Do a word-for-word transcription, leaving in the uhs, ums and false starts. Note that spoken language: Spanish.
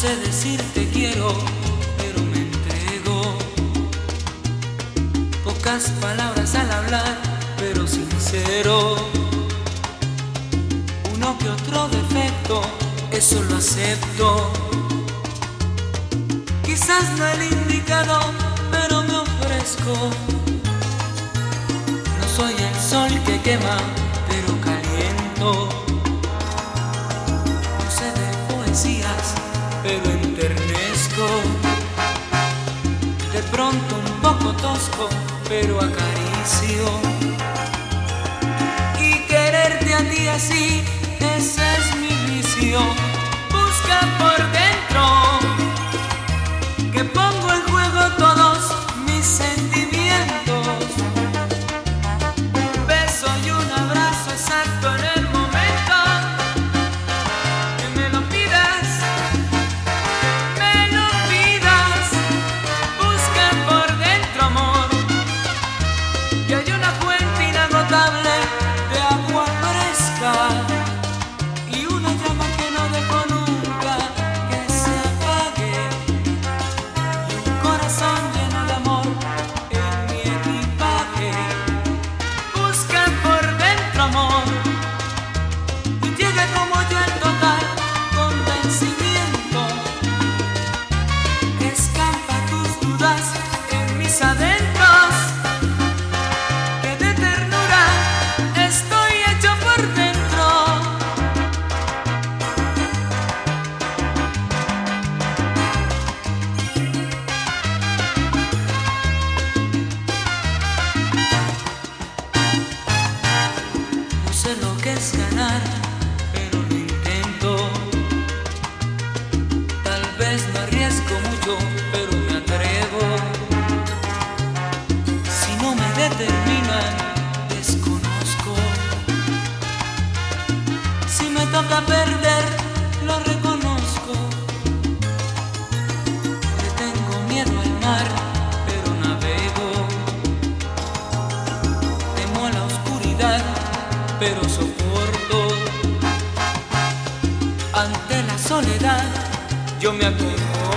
sé decir te quiero, pero me entrego. Pocas palabras al hablar, pero sincero. Uno que otro defecto, eso lo acepto. Quizás no el indicado, pero me ofrezco. No soy el sol que quema, pero caliento. No sé de poesías, pero enternezco. De pronto un poco tosco, pero acaricio. Y quererte a ti así, ese es mi vicio. Busca por dentro, que pongo en juego todos mis sentimientos. Un beso y un abrazo exacto en el momento que me lo pidas, me lo pidas. Busca por dentro, amor, que hay una fuente inagotable de agua fresca y una llama que no dejo nunca que se apague, y un corazón lleno de amor en mi equipaje. Busca por dentro, amor, y llegue como yo en total convencimiento. Escampa tus dudas en mis adentros, que de ternura estoy hecho por dentro. No sé lo que es ganar, pero lo intento. Tal vez no arriesgo mucho, pero me atrevo. Si no me determinan, desconozco. Si me toca perder, lo reconozco. Le tengo miedo al mar, pero navego. Temo a la oscuridad, pero soporto. Ante la soledad, yo me acomodo.